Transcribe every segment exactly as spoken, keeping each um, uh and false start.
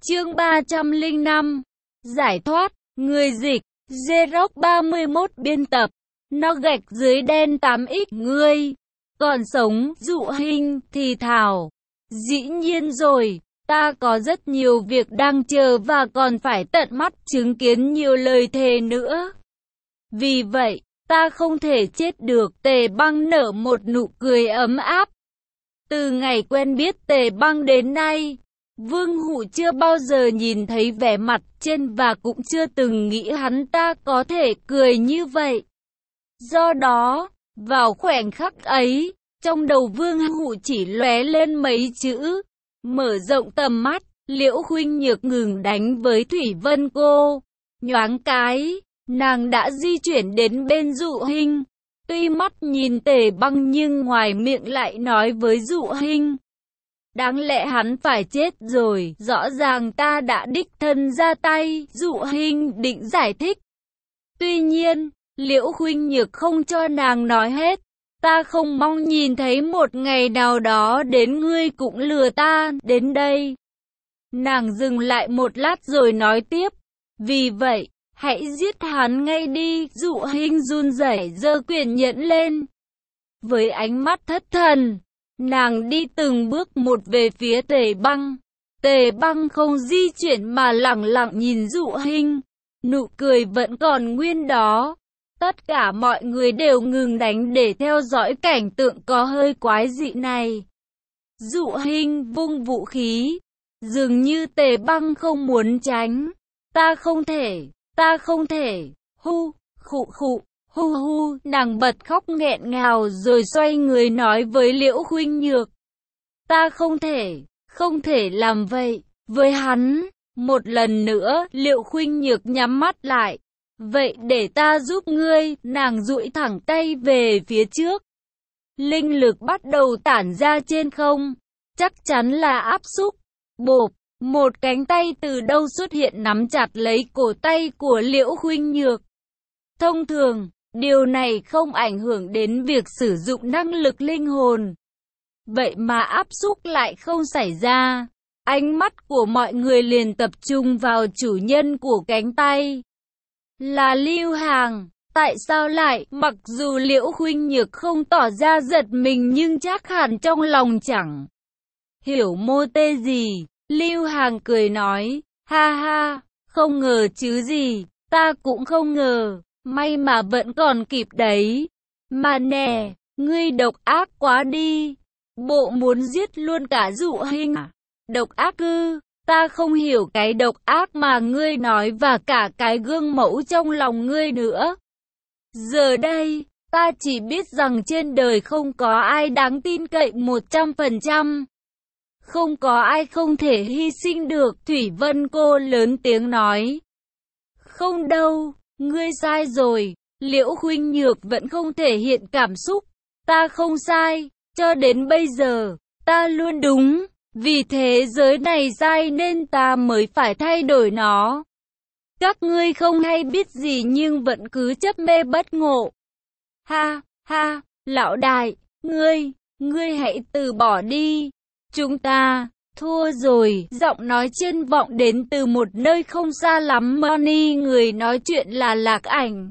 Chương ba trăm lẻ năm. Giải thoát. Người dịch. Xerox ba mươi mốt biên tập. Nó gạch dưới đen tám x. Ngươi còn sống. Dụ Hinh thì thào. Dĩ nhiên rồi. Ta có rất nhiều việc đang chờ và còn phải tận mắt chứng kiến nhiều lời thề nữa. Vì vậy, ta không thể chết được. Tề Băng nở một nụ cười ấm áp. Từ ngày quen biết Tề Băng đến nay, Vương Hụ chưa bao giờ nhìn thấy vẻ mặt trên và cũng chưa từng nghĩ hắn ta có thể cười như vậy. Do đó, vào khoảnh khắc ấy, trong đầu Vương Hụ chỉ lóe lên mấy chữ. Mở rộng tầm mắt, Liễu Khuynh Nhược ngừng đánh với Thủy Vân cô. Nhoáng cái, nàng đã di chuyển đến bên Dụ Hinh. Tuy mắt nhìn Tề Băng nhưng ngoài miệng lại nói với Dụ Hinh. Đáng lẽ hắn phải chết rồi, rõ ràng ta đã đích thân ra tay. Dụ Hinh định giải thích. Tuy nhiên, Liễu Khuynh Nhược không cho nàng nói hết. Ta không mong nhìn thấy một ngày nào đó đến ngươi cũng lừa ta đến đây. Nàng dừng lại một lát rồi nói tiếp. Vì vậy, hãy giết hắn ngay đi. Dụ Hinh run rẩy giơ quyền nhẫn lên. Với ánh mắt thất thần, nàng đi từng bước một về phía Tề Băng. Tề Băng không di chuyển mà lẳng lặng nhìn Dụ Hinh. Nụ cười vẫn còn nguyên đó. Tất cả mọi người đều ngừng đánh để theo dõi cảnh tượng có hơi quái dị này. Dụ Hinh vung vũ khí. Dường như Tề Băng không muốn tránh. Ta không thể, ta không thể. Hu, khụ khụ, hu hu. Nàng bật khóc nghẹn ngào rồi xoay người nói với Liễu Khuynh Nhược. Ta không thể, không thể làm vậy với hắn. Một lần nữa, Liễu Khuynh Nhược nhắm mắt lại. Vậy để ta giúp ngươi. Nàng duỗi thẳng tay về phía trước. Linh lực bắt đầu tản ra trên không. Chắc chắn là áp xúc. Bộp, một cánh tay từ đâu xuất hiện nắm chặt lấy cổ tay của Liễu Khuynh Nhược. Thông thường, điều này không ảnh hưởng đến việc sử dụng năng lực linh hồn. Vậy mà áp xúc lại không xảy ra. Ánh mắt của mọi người liền tập trung vào chủ nhân của cánh tay. Là Lưu Hàng. Tại sao lại? Mặc dù Liễu Khuynh Nhược không tỏ ra giật mình nhưng chắc hẳn trong lòng chẳng hiểu mô tê gì. Lưu Hàng cười nói. Ha ha, không ngờ chứ gì. Ta cũng không ngờ. May mà vẫn còn kịp đấy. Mà nè, ngươi độc ác quá đi. Bộ muốn giết luôn cả Dụ Hinh à? Độc ác ư? Ta không hiểu cái độc ác mà ngươi nói và cả cái gương mẫu trong lòng ngươi nữa. Giờ đây, ta chỉ biết rằng trên đời không có ai đáng tin cậy một trăm phần trăm. Không có ai không thể hy sinh được. Thủy Vân cô lớn tiếng nói. Không đâu, ngươi sai rồi. Liễu Khuynh Nhược vẫn không thể hiện cảm xúc. Ta không sai, cho đến bây giờ, ta luôn đúng. Vì thế giới này sai nên ta mới phải thay đổi nó. Các ngươi không hay biết gì nhưng vẫn cứ chấp mê bất ngộ. Ha, ha, lão đại, ngươi, ngươi hãy từ bỏ đi. Chúng ta, thua rồi. Giọng nói trên vọng đến từ một nơi không xa lắm. Money người nói chuyện là Lạc Ảnh.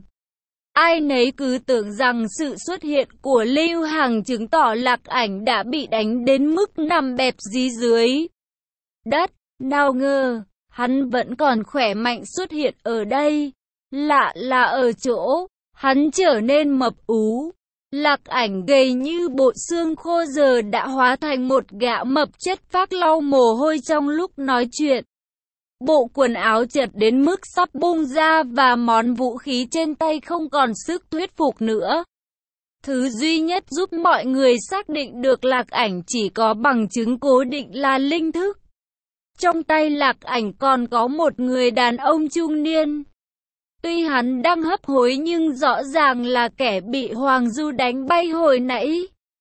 Ai nấy cứ tưởng rằng sự xuất hiện của Lưu Hằng chứng tỏ Lạc Ảnh đã bị đánh đến mức nằm bẹp dí dưới đất. Nào ngờ, hắn vẫn còn khỏe mạnh xuất hiện ở đây. Lạ là ở chỗ, hắn trở nên mập ú. Lạc Ảnh gầy như bộ xương khô giờ đã hóa thành một gã mập chất phác lau mồ hôi trong lúc nói chuyện. Bộ quần áo chật đến mức sắp bung ra và món vũ khí trên tay không còn sức thuyết phục nữa. Thứ duy nhất giúp mọi người xác định được Lạc Ảnh chỉ có bằng chứng cố định là linh thức. Trong tay Lạc Ảnh còn có một người đàn ông trung niên. Tuy hắn đang hấp hối nhưng rõ ràng là kẻ bị Hoàng Du đánh bay hồi nãy.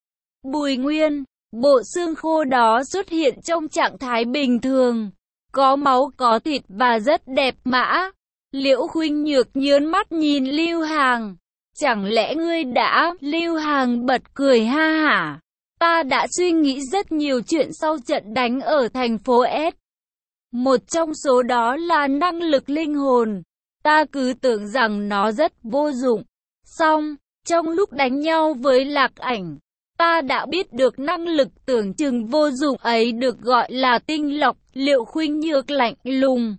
Bùi Nguyên, bộ xương khô đó xuất hiện trong trạng thái bình thường. Có máu có thịt và rất đẹp mã. Liễu Khuynh Nhược nhớn mắt nhìn Lưu Hàng. Chẳng lẽ ngươi đã? Lưu Hàng bật cười ha hả. Ta đã suy nghĩ rất nhiều chuyện sau trận đánh ở thành phố S. Một trong số đó là năng lực linh hồn. Ta cứ tưởng rằng nó rất vô dụng. Xong, trong lúc đánh nhau với Lạc Ảnh, ta đã biết được năng lực tưởng chừng vô dụng ấy được gọi là tinh lọc. Liệu Khuynh Nhược lạnh lùng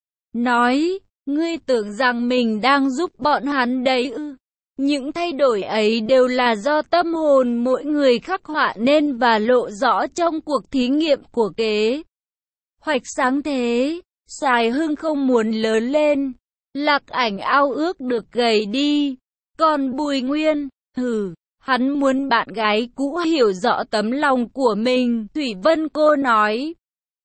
nói, ngươi tưởng rằng mình đang giúp bọn hắn đấy ư? Những thay đổi ấy đều là do tâm hồn mỗi người khắc họa nên và lộ rõ trong cuộc thí nghiệm của kế hoạch sáng thế. Sài Hưng không muốn lớn lên, Lạc Ảnh ao ước được gầy đi. Còn Bùi Nguyên, hừ, hắn muốn bạn gái cũ hiểu rõ tấm lòng của mình. Thủy Vân Cô nói,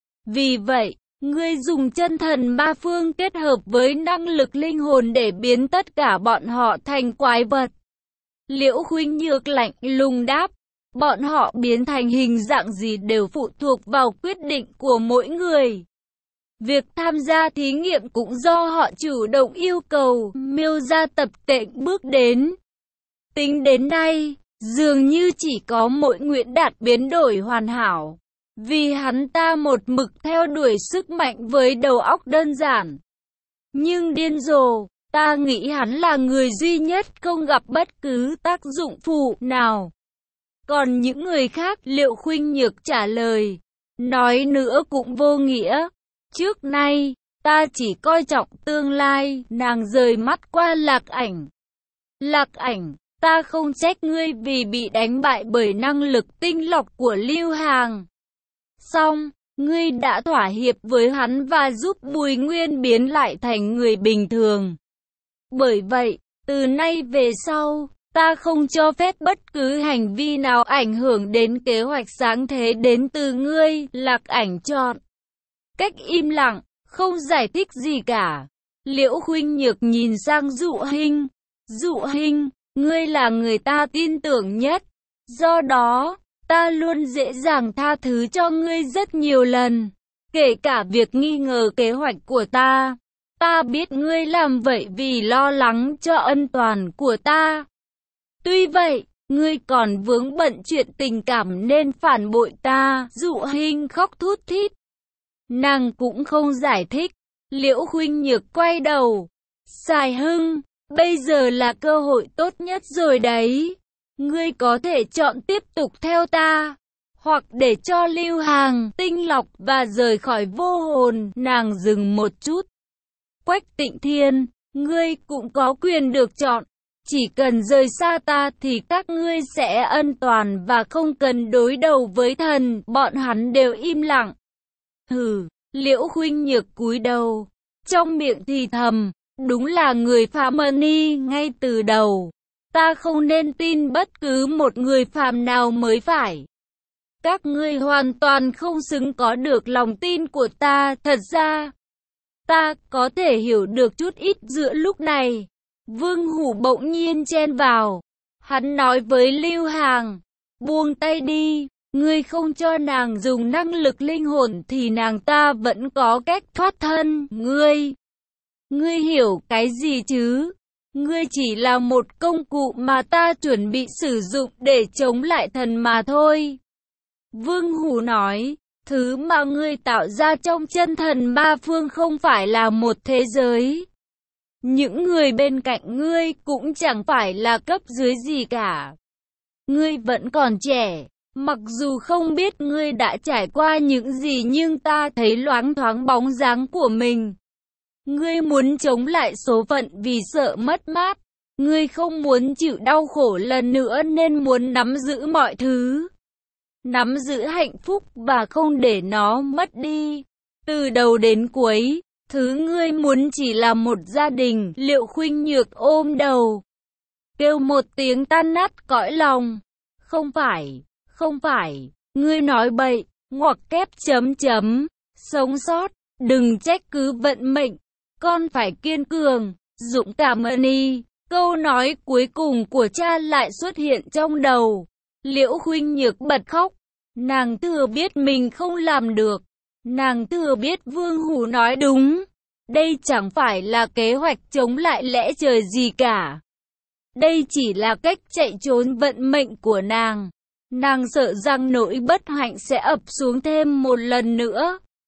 vì vậy, ngươi dùng chân thần ba phương kết hợp với năng lực linh hồn để biến tất cả bọn họ thành quái vật. Liễu Khuynh Nhược lạnh lùng đáp, bọn họ biến thành hình dạng gì đều phụ thuộc vào quyết định của mỗi người. Việc tham gia thí nghiệm cũng do họ chủ động yêu cầu. Miêu gia tập tễnh bước đến. Tính đến nay, dường như chỉ có Mỗi Nguyễn Đạt biến đổi hoàn hảo. Vì hắn ta một mực theo đuổi sức mạnh với đầu óc đơn giản. Nhưng điên rồ, ta nghĩ hắn là người duy nhất không gặp bất cứ tác dụng phụ nào. Còn những người khác, Liễu Khuynh Nhược trả lời, nói nữa cũng vô nghĩa. Trước nay, ta chỉ coi trọng tương lai. Nàng rời mắt qua Lạc Ảnh. Lạc Ảnh, ta không trách ngươi vì bị đánh bại bởi năng lực tinh lọc của Lưu Hàng. Xong, ngươi đã thỏa hiệp với hắn và giúp Bùi Nguyên biến lại thành người bình thường. Bởi vậy, từ nay về sau, ta không cho phép bất cứ hành vi nào ảnh hưởng đến kế hoạch sáng thế đến từ ngươi. Lạc Ảnh chọn cách im lặng, không giải thích gì cả. Liễu Khuynh Nhược nhìn sang Dụ Hinh. Dụ Hinh, ngươi là người ta tin tưởng nhất. Do đó, ta luôn dễ dàng tha thứ cho ngươi rất nhiều lần. Kể cả việc nghi ngờ kế hoạch của ta. Ta biết ngươi làm vậy vì lo lắng cho an toàn của ta. Tuy vậy, ngươi còn vướng bận chuyện tình cảm nên phản bội ta. Dụ Hinh khóc thút thít. Nàng cũng không giải thích. Liễu Khuynh Nhược quay đầu. Sài Hưng, bây giờ là cơ hội tốt nhất rồi đấy. Ngươi có thể chọn tiếp tục theo ta, hoặc để cho Lưu Hàng tinh lọc và rời khỏi vô hồn. Nàng dừng một chút. Quách Tịnh Thiên, ngươi cũng có quyền được chọn. Chỉ cần rời xa ta thì các ngươi sẽ an toàn và không cần đối đầu với thần. Bọn hắn đều im lặng. Hừ, Liễu Khuynh Nhược cúi đầu, trong miệng thì thầm, đúng là người phàm ni ngay từ đầu. Ta không nên tin bất cứ một người phàm nào mới phải. Các ngươi hoàn toàn không xứng có được lòng tin của ta. Thật ra, ta có thể hiểu được chút ít giữa lúc này. Vương Hủ bỗng nhiên chen vào. Hắn nói với Lưu Hàng, buông tay đi. Ngươi không cho nàng dùng năng lực linh hồn thì nàng ta vẫn có cách thoát thân. Ngươi, ngươi hiểu cái gì chứ? Ngươi chỉ là một công cụ mà ta chuẩn bị sử dụng để chống lại thần mà thôi. Vương Hủ nói, thứ mà ngươi tạo ra trong chân thần ba phương không phải là một thế giới. Những người bên cạnh ngươi cũng chẳng phải là cấp dưới gì cả. Ngươi vẫn còn trẻ. Mặc dù không biết ngươi đã trải qua những gì nhưng ta thấy loáng thoáng bóng dáng của mình. Ngươi muốn chống lại số phận vì sợ mất mát. Ngươi không muốn chịu đau khổ lần nữa nên muốn nắm giữ mọi thứ. Nắm giữ hạnh phúc và không để nó mất đi. Từ đầu đến cuối, thứ ngươi muốn chỉ là một gia đình. Liễu Khuynh Nhược ôm đầu, kêu một tiếng tan nát cõi lòng. Không phải. Không phải, ngươi nói bậy, ngoặc kép chấm chấm, sống sót, đừng trách cứ vận mệnh, con phải kiên cường, dũng cảm ni. Câu nói cuối cùng của cha lại xuất hiện trong đầu. Liễu Khuynh Nhược bật khóc, nàng thừa biết mình không làm được, nàng thừa biết Vương Hủ nói đúng. Đây chẳng phải là kế hoạch chống lại lẽ trời gì cả. Đây chỉ là cách chạy trốn vận mệnh của nàng. Nàng sợ rằng nỗi bất hạnh sẽ ập xuống thêm một lần nữa.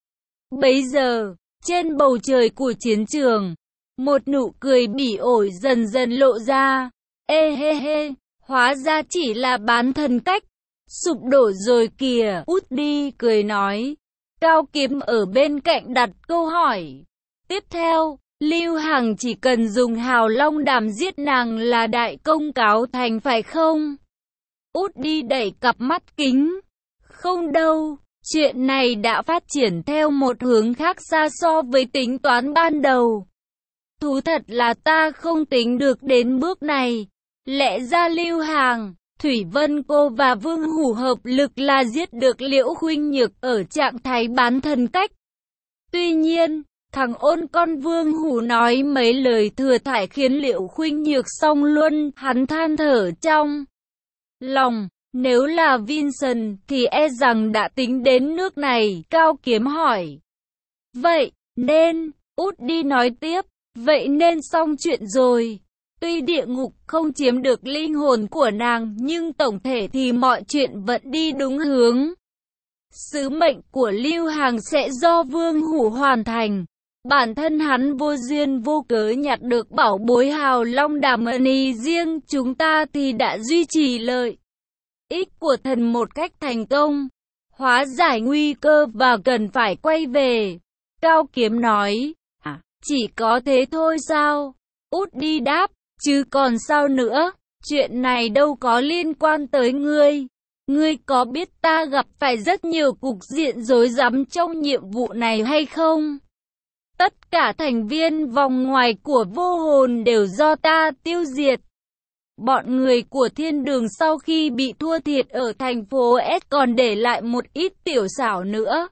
Bấy giờ, trên bầu trời của chiến trường, một nụ cười bỉ ổi dần dần lộ ra. Ê hê hê, hóa ra chỉ là bán thần cách. Sụp đổ rồi kìa, út đi, cười nói. Cao Kiếm ở bên cạnh đặt câu hỏi. Tiếp theo, Lưu Hằng chỉ cần dùng hào long đàm giết nàng là đại công cáo thành phải không? Út đi đẩy cặp mắt kính. Không đâu, chuyện này đã phát triển theo một hướng khác xa so với tính toán ban đầu. Thú thật là ta không tính được đến bước này. Lẽ ra Lưu Hằng, Thủy Vân Cô và Vương Hủ hợp lực là giết được Liễu Khuynh Nhược ở trạng thái bán thần cách. Tuy nhiên, thằng ôn con Vương Hủ nói mấy lời thừa thải khiến Liễu Khuynh Nhược xong luôn, hắn than thở trong lòng. Nếu là Vincent thì e rằng đã tính đến nước này, Cao Kiếm hỏi. Vậy nên, út đi nói tiếp, vậy nên xong chuyện rồi. Tuy địa ngục không chiếm được linh hồn của nàng, nhưng tổng thể thì mọi chuyện vẫn đi đúng hướng. Sứ mệnh của Lưu Hằng sẽ do Vương Hủ hoàn thành. Bản thân hắn vô duyên vô cớ nhặt được bảo bối hào long đàm mani riêng, chúng ta thì đã duy trì lợi ích của thần một cách thành công, hóa giải nguy cơ và cần phải quay về. Cao Kiếm nói, à, chỉ có thế thôi sao? Út đi đáp, chứ còn sao nữa, chuyện này đâu có liên quan tới ngươi. Ngươi có biết ta gặp phải rất nhiều cục diện rối rắm trong nhiệm vụ này hay không? Tất cả thành viên vòng ngoài của vô hồn đều do ta tiêu diệt. Bọn người của thiên đường sau khi bị thua thiệt ở thành phố S còn để lại một ít tiểu xảo nữa.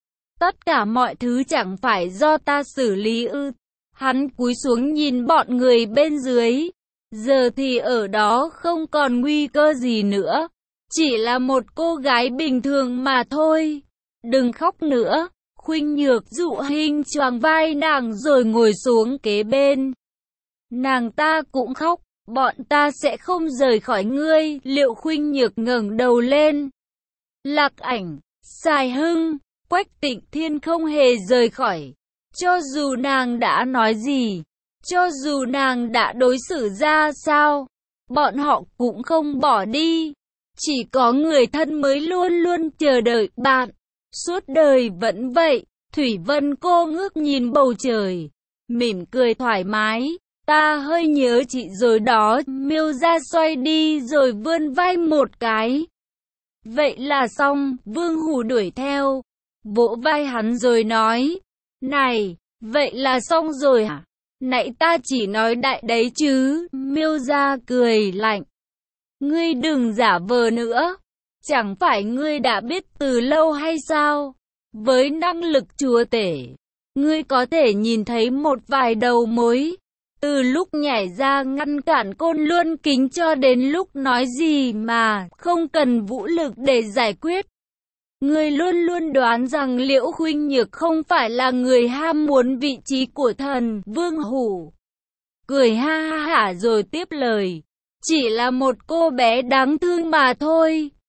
Tất cả mọi thứ chẳng phải do ta xử lý ư? Hắn cúi xuống nhìn bọn người bên dưới. Giờ thì ở đó không còn nguy cơ gì nữa. Chỉ là một cô gái bình thường mà thôi. Đừng khóc nữa. Khuynh Nhược dụ hình choàng vai nàng rồi ngồi xuống kế bên. Nàng ta cũng khóc. Bọn ta sẽ không rời khỏi ngươi. Liệu Khuynh Nhược ngẩng đầu lên. Lạc Ảnh, Sài Hưng, Quách Tịnh Thiên không hề rời khỏi. Cho dù nàng đã nói gì, cho dù nàng đã đối xử ra sao, bọn họ cũng không bỏ đi. Chỉ có người thân mới luôn luôn chờ đợi bạn. Suốt đời vẫn vậy. Thủy Vân Cô ngước nhìn bầu trời, mỉm cười thoải mái. Ta hơi nhớ chị rồi đó. Miêu ra xoay đi rồi vươn vai một cái. Vậy là xong. Vương Hủ đuổi theo, vỗ vai hắn rồi nói. Này, vậy là xong rồi hả? Nãy ta chỉ nói đại đấy chứ. Miêu ra cười lạnh. Ngươi đừng giả vờ nữa. Chẳng phải ngươi đã biết từ lâu hay sao? Với năng lực chúa tể, ngươi có thể nhìn thấy một vài đầu mối. Từ lúc nhảy ra ngăn cản Côn Luân Kính cho đến lúc nói gì mà không cần vũ lực để giải quyết. Ngươi luôn luôn đoán rằng Liễu Khuynh Nhược không phải là người ham muốn vị trí của thần. Vương Hủ cười ha ha hả rồi tiếp lời. Chỉ là một cô bé đáng thương mà thôi.